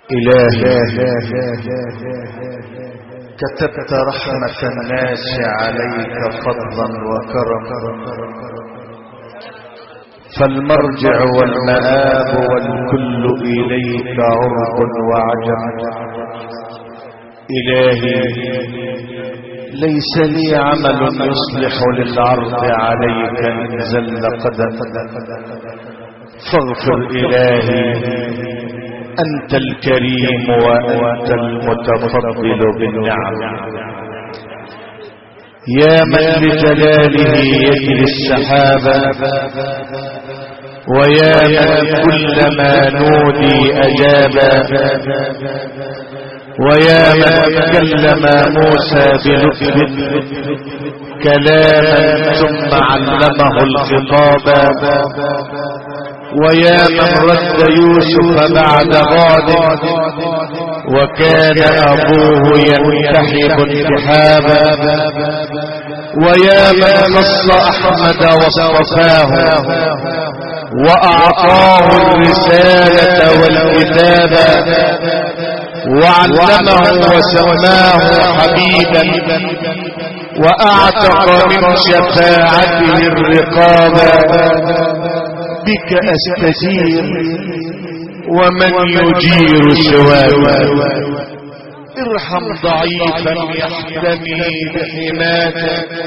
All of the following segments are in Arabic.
إلهي كتبت رحمة الناس عليك فضلا وكرما، فالمرجع والمآب والكل إليك عرب وعجم. إلهي ليس لي عمل يصلح للعرض عليك إن زل قدم، فاغفر إلهي أنت الكريم وأنت المتفضل بالنعم. يا من لجلاله يجري السحابة، ويا من كلما نودي أجابا، ويا من كلم موسى بلطف كلاما ثم علمه الخطابا، ويا من رد يوسف بعد غاد وكان أبوه ينتحب انتحابا، ويا من خص أحمد واصطفاه وأعطاه الرسالة والكتابة، وعلمه وسماه حبيبا، وأعتق من شفاعته الرقابا. بك أستجير ومن يجير سواك، ارحم ضعيفا يحتمي بحماك.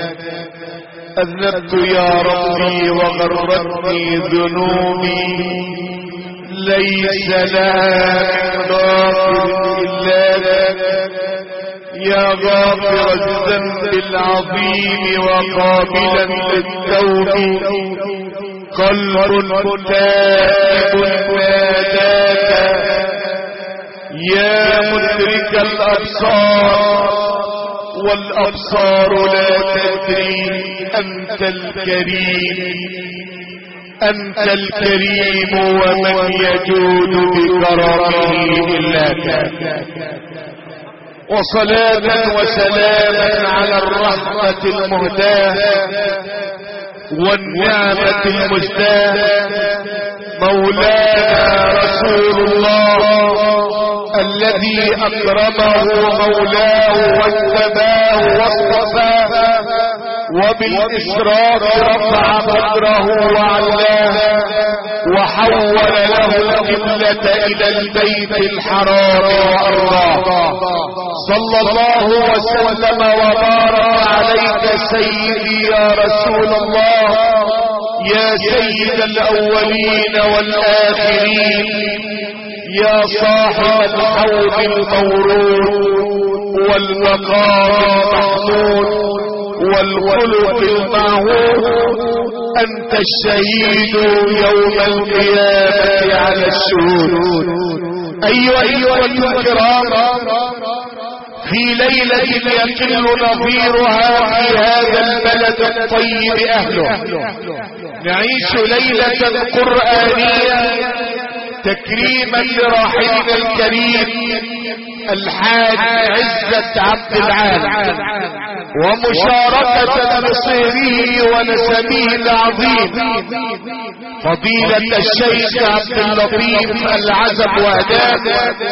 أذنبت يا ربي وغرتني ذنوبي، ليس لها غافر إلا لك. يا غافر الذنب العظيم وقابلا للتوب، قلب تائب ناداك. يا مدرك الأبصار والأبصار لا تدري، أنت الكريم أنت الكريم ومن يجود بكرمه إلاك. وصلاة وسلاما على الرحمة المهداة والنعمة المجداة، مولانا رسول الله الذي أكرمه مولاه واجتباه واصطفاه، وبالإشراق رفع قدره وعلاه، وحول له القبلة إلى البيت الحرام وأرضاه. صلى الله وسلم وبارك عليك سيدي يا رسول الله، يا سيد الأولين والآخرين، يا صاحب الحوض المورود والمقام المحمود والخلق المعهود. أنت الشهيد يوم القيامة على الشهود. أيها الكرام، في ليلة يقل نظيرها في هذا البلد الطيب أهله، نعيش ليلة قرآنية تكريما لراحلنا الكريم الحاج عزت عبد العال، ومشاركة لصهره ونسبه العظيم فضيلة الشيخ عبد اللطيف العزب وهداد.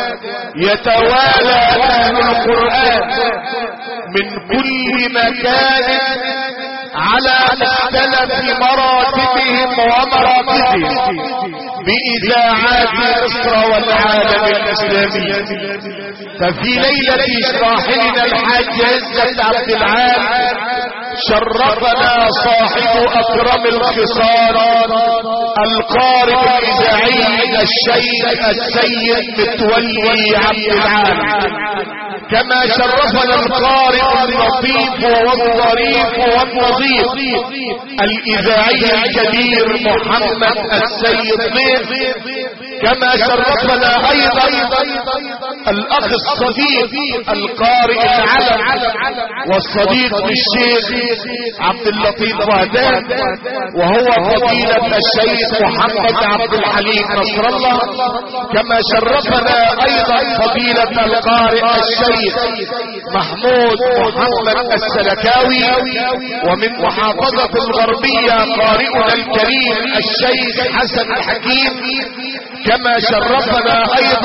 يتوالى أهل القرآن من كل مكان على مختلف مراتبهم ومراتبهم بإذاعات مصر والعالم الإسلامي. ففي ليلة راحلنا الحاج عزت عبد العال شرفنا صاحب أكرم الخصال القارئ الإذاعي الشيخ السيد متولي عبد العال، كما شرفنا القارئ اللطيف والظريف والنظيف الإذاعي الكبير محمد السيد ضيف، كما شرفنا أيضا الأخ الصديق القارئ العلم والصديق للشيخ عبد اللطيف وهدان، وهو فضيلة الشيخ محمد عبد الحليم نصر الله. كما شرفنا أيضا فضيلة القارئ الشيخ محمود محمد السلكاوي، ومن محافظة الغربية قارئنا الكريم الشيخ حسن الحكيم. كما شرفنا أيضا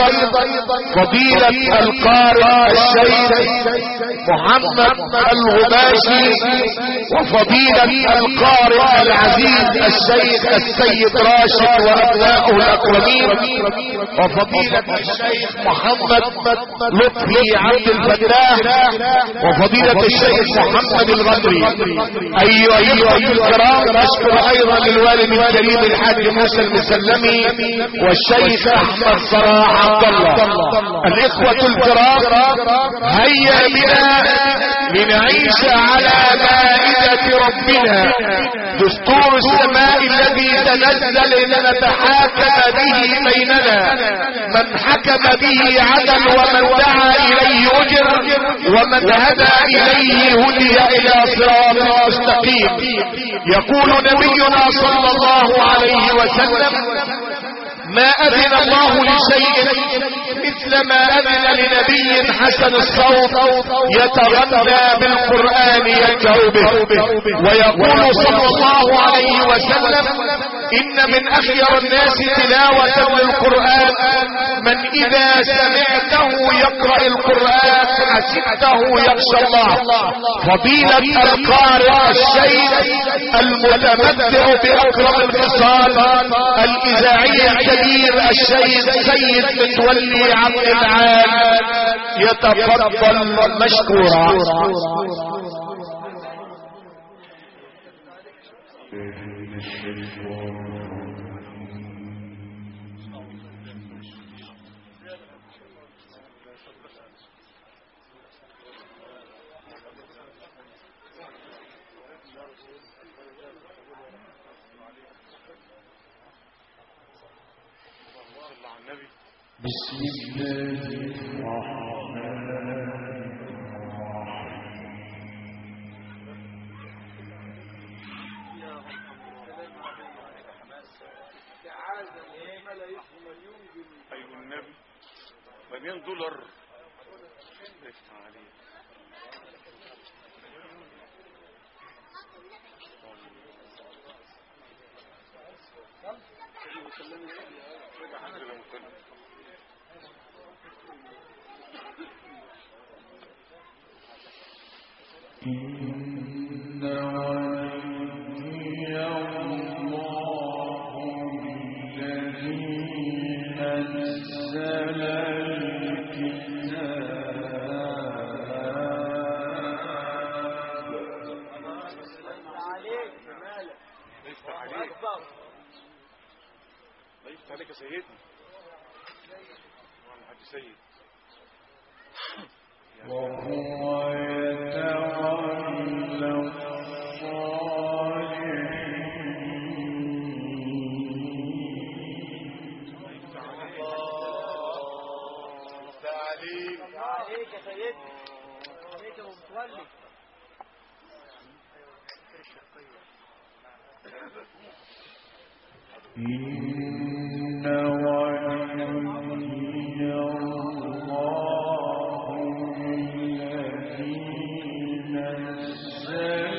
فضيلة القارئ الشيخ محمد الغباشي، وفضيلة القارئ العزيز الشيخ السيد راشد وابنائه الاكرمين، وفضيلة الشيخ محمد لطفي عبد الفتاح، وفضيلة الشيخ محمد الغدري. ايها الكرام، اشكر ايضا للوالد الكريم الحاج موسى المسلمي والشيخ احمد صلاح عبد الله. الاخوة الكرام، هيا بنا لنعيش على مائدة ربنا، دستور السماء الذي تنزل لنتحاكم به بيننا، من حكم به عدل، ومن دعا اليه اجر، ومن هدى اليه هدي الى صراط مستقيم. يقول نبينا صلى الله عليه وسلم: ما اذن الله لشيء مثل ما اذن لنبي حسن الصوت يتغنى بالقرآن يركع به. ويقول صلى الله عليه وسلم: ان من اخير الناس تلاوة للقرآن من اذا سمعته يقرأ القرآن حسبته يخشى الله. فضيلة القارئ الشيخ المتمتع باكرم الخصال الاذاعي الكبير الشيخ سيد متولي عبد العال يتفضل مشكورا. بسم الله الرحمن أيها النبي، $1,000,000 افتح عليه. إن ولي الله الذي نزل ضيفت عليك يا سيدنا حاج سيد، وهو يتولى عليك يا سيدنا، عليك يا متولي. إن ولي الله الذي نزل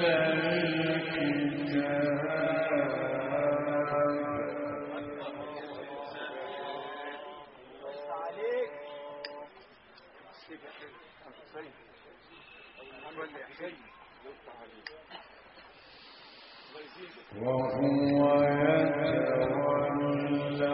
وهو يتولى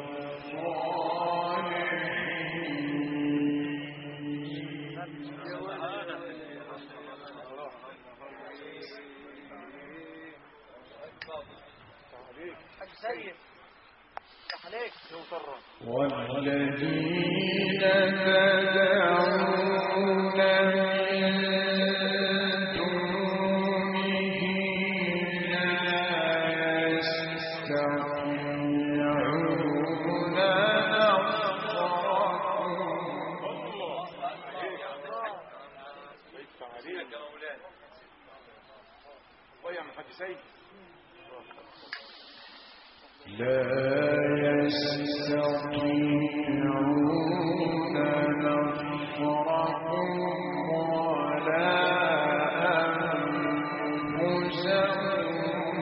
والذين تدعون من دونه لا يستطيعون لا يستطيعون نصرهم ولا أنفسهم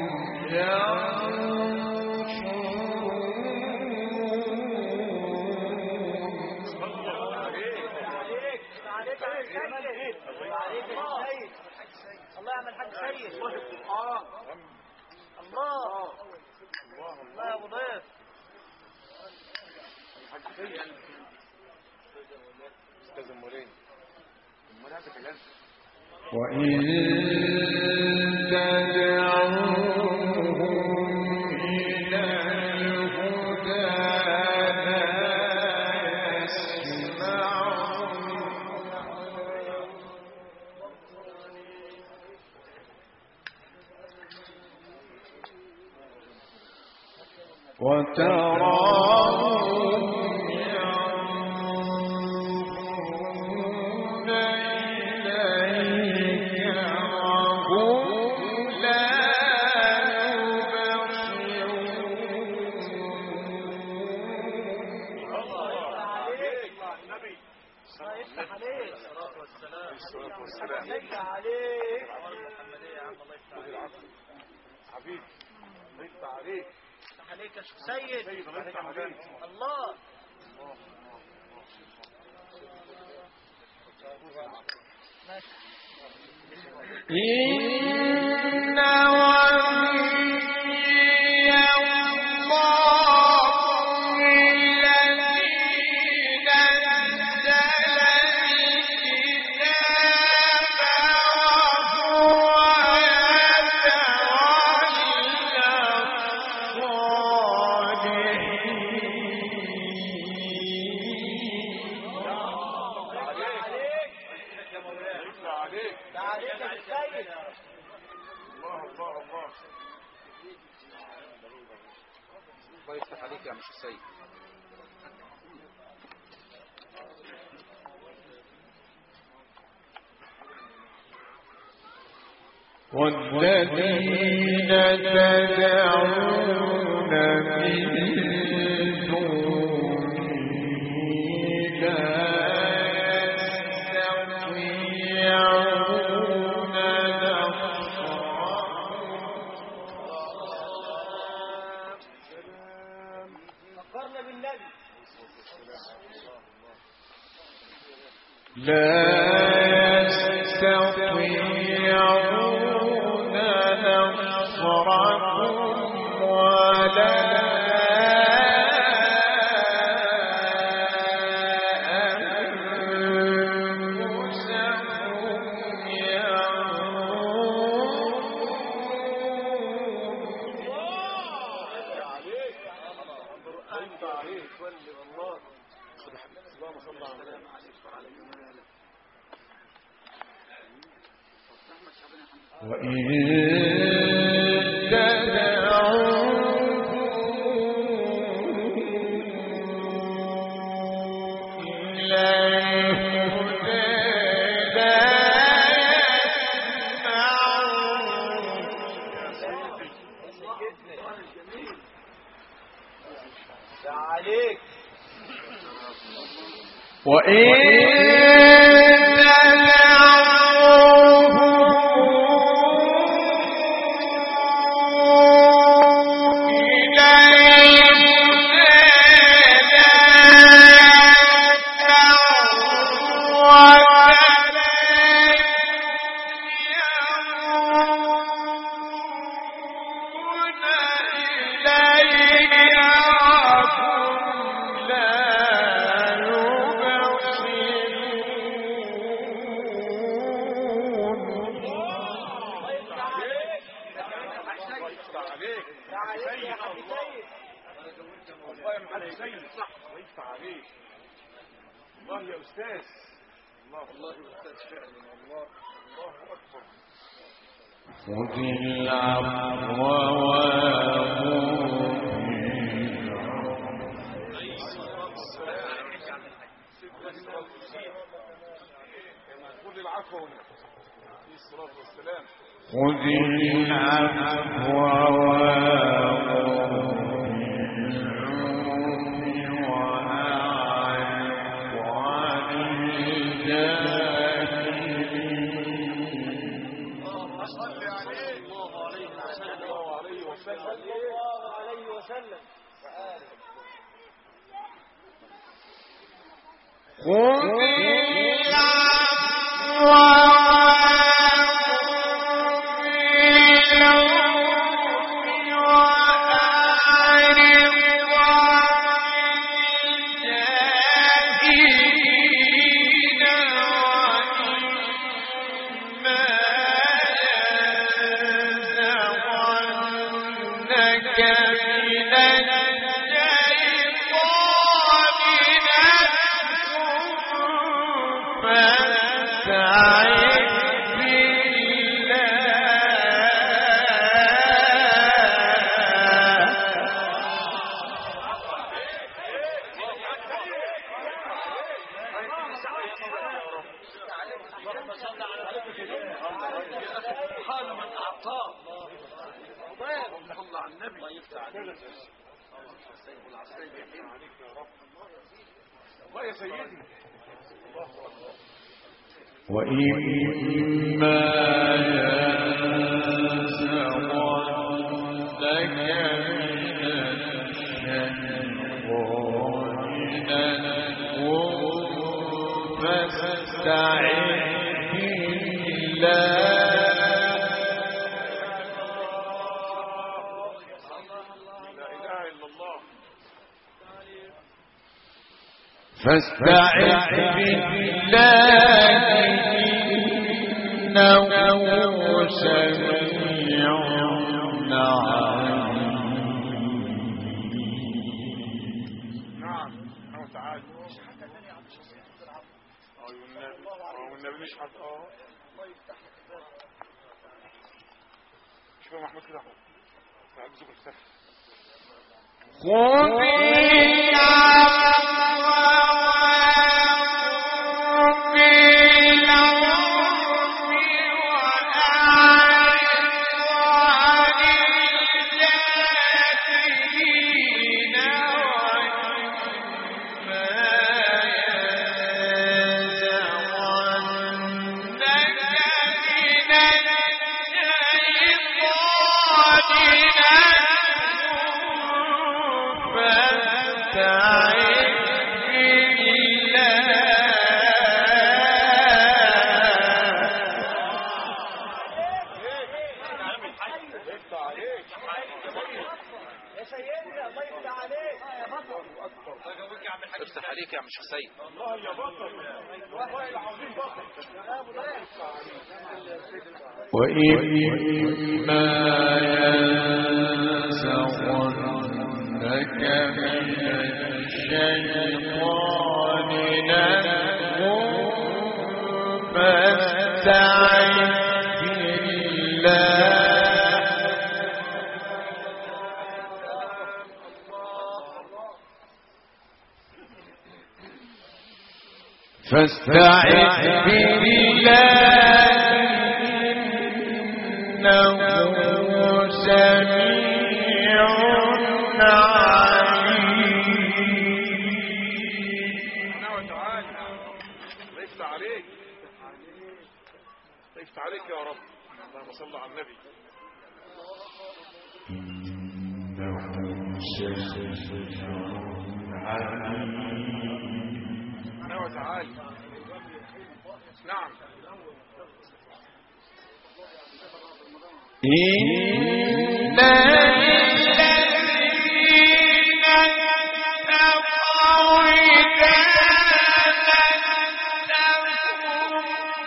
ينصرون سيد الله الله يا ابو ضيف وإن تدعوهم إلى الهدى لا يسمعون وتراهم ينظرون إليك وهم لا عليك يا سيد الله إن ولي الله الذي نزل الكتاب وهو الله يفتح عليك يا مش السيد. والذين تدعون من دونه لا يستطيعون فكرنا بالنبي لا يستطيعون نصركم ولا أنفسهم وإن عليك خذ العفو خذ العفو خذ العفو الله على النبي الله يفتح عليك الله يا سيدي وإما ينزغنك فاستعذ بالله إنه سميع عليم. نعم تعالى والنبي مش حد شوف محمود كده اهو تعال بزوج السفر افتح عليك يا عم شيخ سيد. الله يا بطل والله العظيم بطل. وإما ينزغنك من الشيطان نزغ فاستعذ بالله فاستعذ بالله إنه سميع عليم. يفتح عليك يا رب. اللهم صل على النبي. إنه سميع عليم. تعالى نعم إن الذين اتقوا إذا مسهم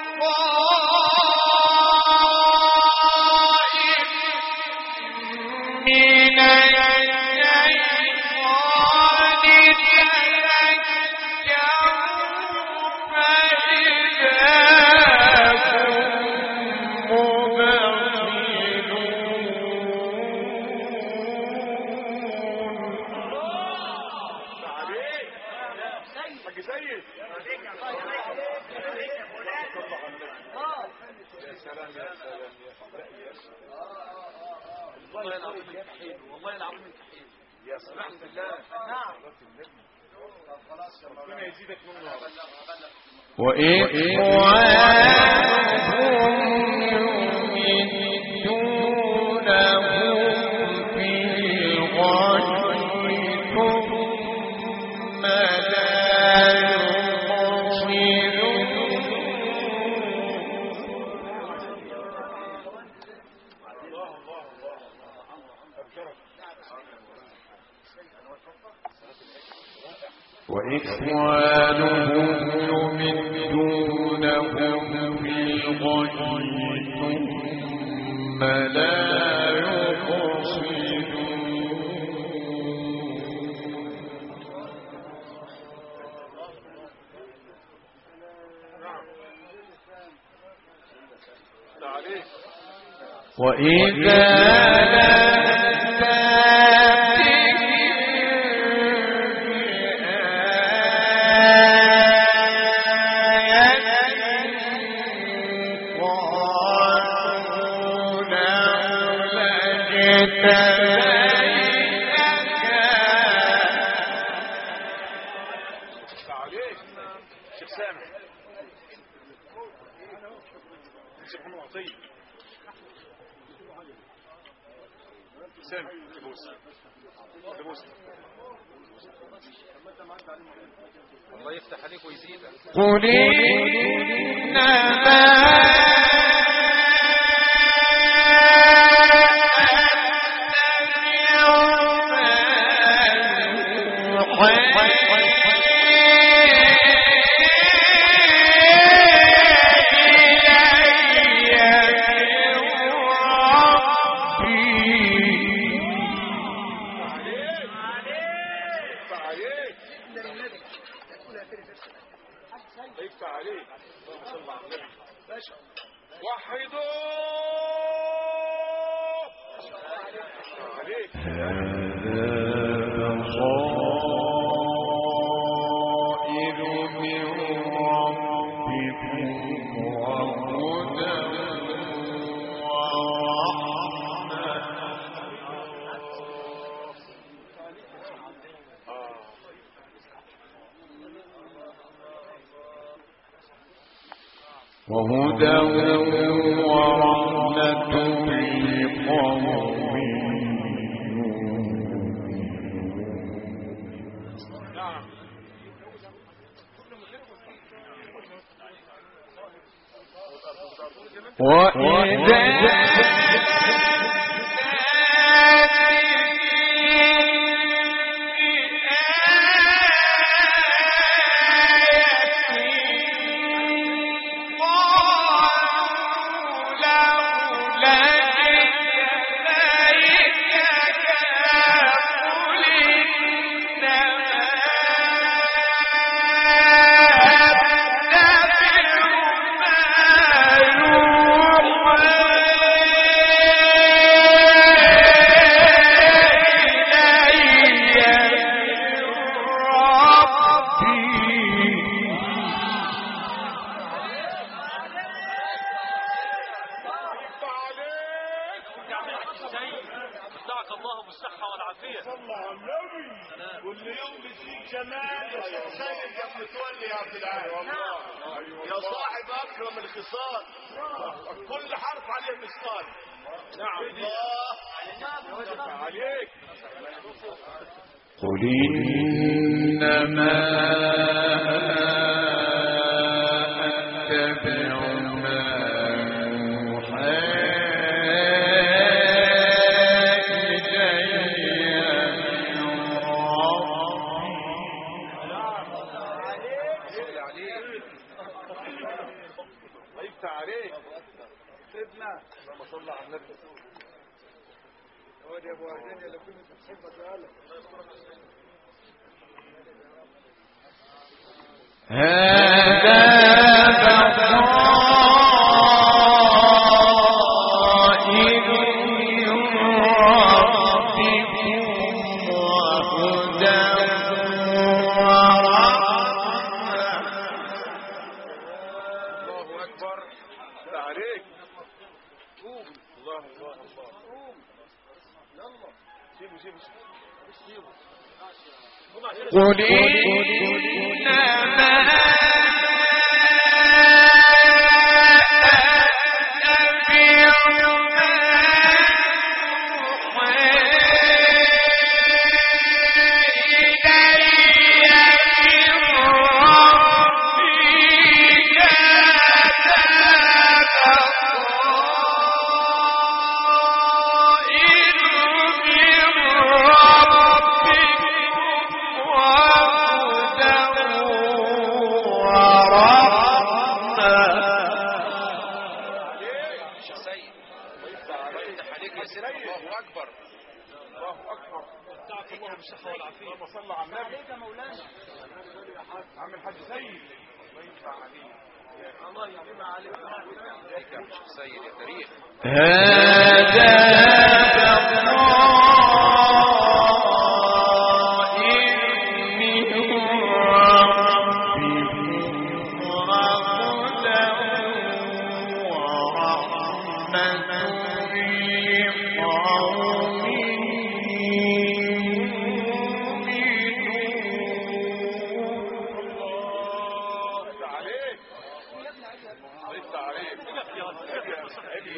طائف من والله العظيم انت حلو يا سبحان الله. نعم ربنا يزيدك منه. وإخوانهم يمدونهم في الغي ثم لا يقصرون. وإخوانهم يمدونهم في الغي ثم لا يقصدون. وإذا شيخ سامح شيخ محمد عطية سامح بوس الله يفتح عليك ويزيدك. قل وهدى ورحمة لقوم قل إنما أتبع ما يوحى هذا بصائر من ربكم وهدى ورحمة. الله أكبر. عليك قوم. الله الله الله قوم. يلا سيبه قل إنما اللهم صل على النبي. عم الحاج سيد الله ينفع عليك. الله يعظم عليك يا شيخ سيد يا تاريخ. هذا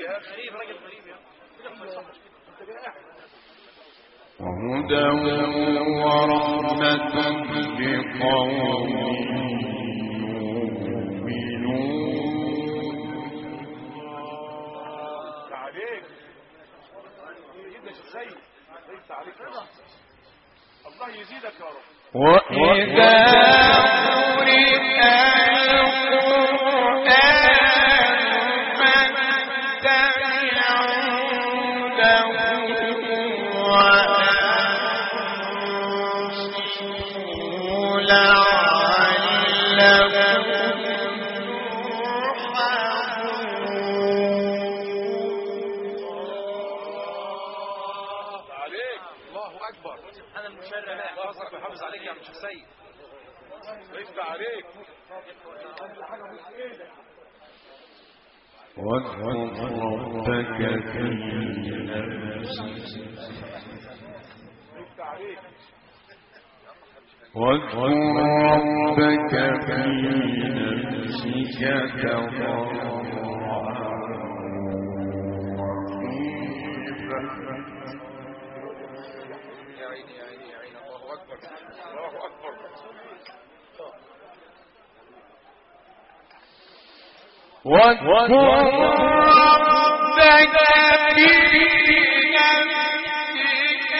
وهدى ورحمة لقوم عليك سيدنا شيخ سيد ليس عليك الله يزيدك يا رب. وإذا قرئ واذكر ربك في نفسك واذكر ربك في نفسك تضرعا يا عيني يا عيني يا عيني الله أكبر الله أكبر. واذكر ربك في نفسك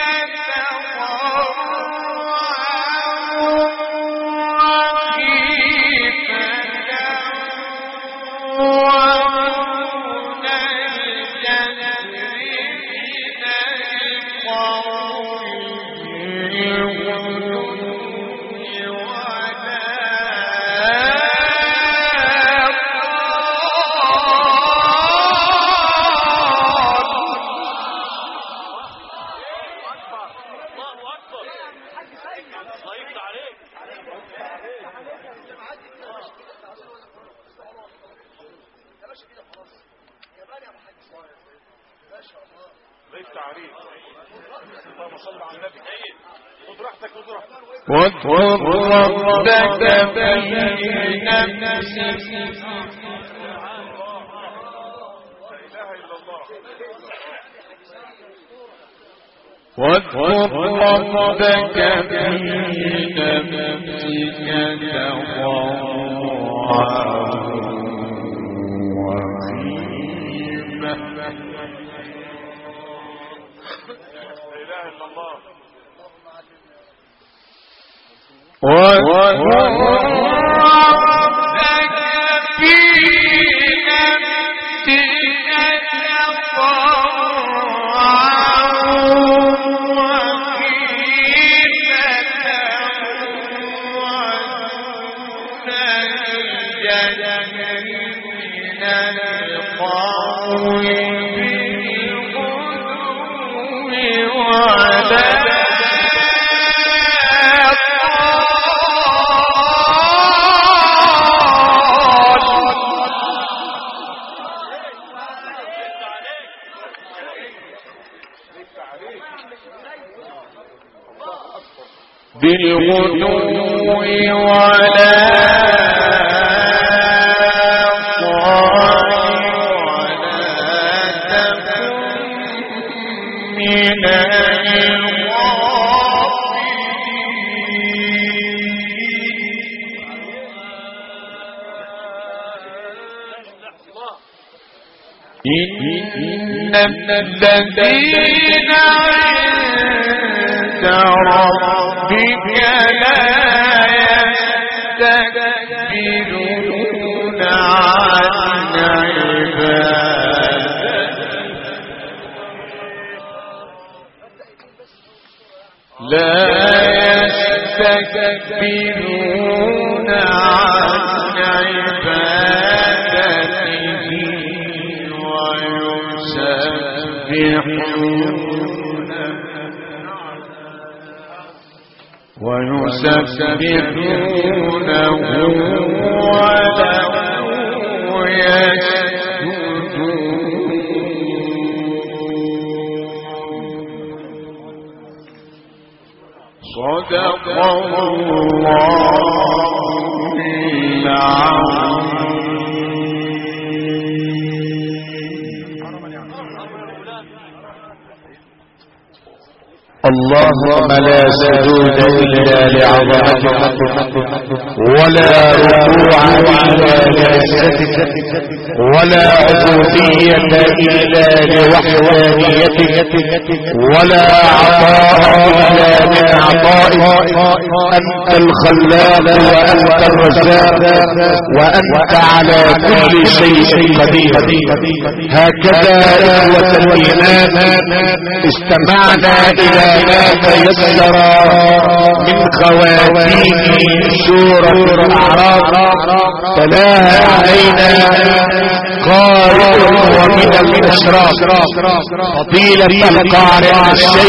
واذكر ربك في نفسك واذكر ربك في نفسك تضرعا وخيفة واذكر ربك في نفسك تضرعا وخيفة الجهل من القول بالغدو ولا بالغدو ولا إن الذين عند ربك لا يستكبرون عن عبادته ويسبحونه وله يسجدون صدق الله العظيم. اللهم لا سجود إلا لعظمتك ولا ركوع إلا لعزتك ولا عبودية إلا لوحدانيتك ولا عطاء إلا من عطائك. أنت الخلاق وأنت الرزاق وأنت على كل شيء قدير. هكذا إخوة الإيمان استمعنا إلى ما تيسر من خواتيم سورة الأعراف تلاها علينا قارئ ومن الأشراف فضيلة القارئ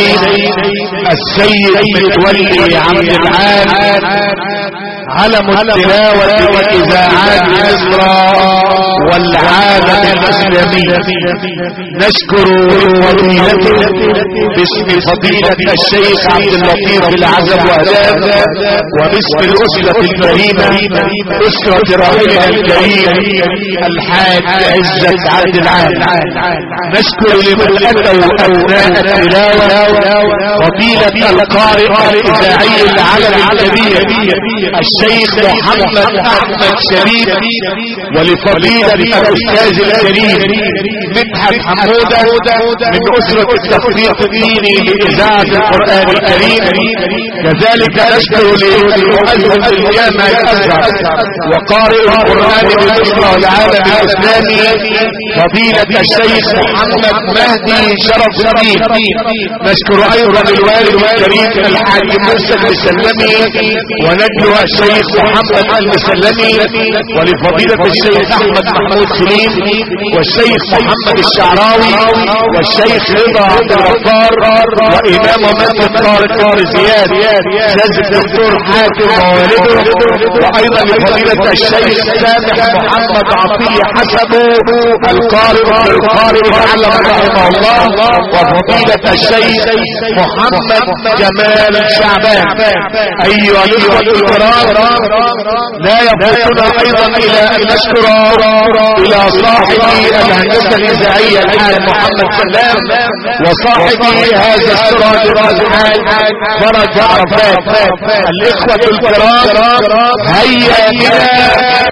السيد متولي عبد العال علم التلاوة والإذاعات مصر والعالم الإسلامي. نشكر فضيلته باسم فضيلة الشيخ عبد اللطيف العزب وأداب وباسم الأسرة الكريمة أسرة راحلنا الكريم الحاج عزت عبد العال. نشكر لمن أتوا أثناء التلاوة فضيلة القارئ الإذاعي العلم الكبير الشيخ محمد أحمد شريف ولفضيلة الأستاذ الكريم مدحت حمودة من أسرة التخطيط الديني لإذاعة القرآن الكريم. كذلك نشكر للمؤلف الجامع الأزهر وقارئ القرآن بمصر والعالم الإسلامي فضيلة الشيخ محمد مهدي شرف الدين. نشكر أيضا الوالد الكريم الحاج موسى المسلمي ونجل الشيخ محمد المسلمي ولفضيلة الشيخ أحمد محمود سليم والشيخ محمد الشعراوي والشيخ رضا عبد الغفار وإمام مسجد طارق زياد سيد الدكتور حاتم ووالده وأيضا لفضيلة الشيخ سامح محمد عطية حسبه القارئ العلم رحمه الله وفضيلة الشيخ محمد جمال شعبان. أيها الإخوة الكرام لا يفوتنا أيضا إلى أن نشكر إلى صاحب الهندسة الإذاعية الحاج محمد سلام وصاحب هذا السراج الرازحان فرج عرفات. الإخوة الكرام هيا بنا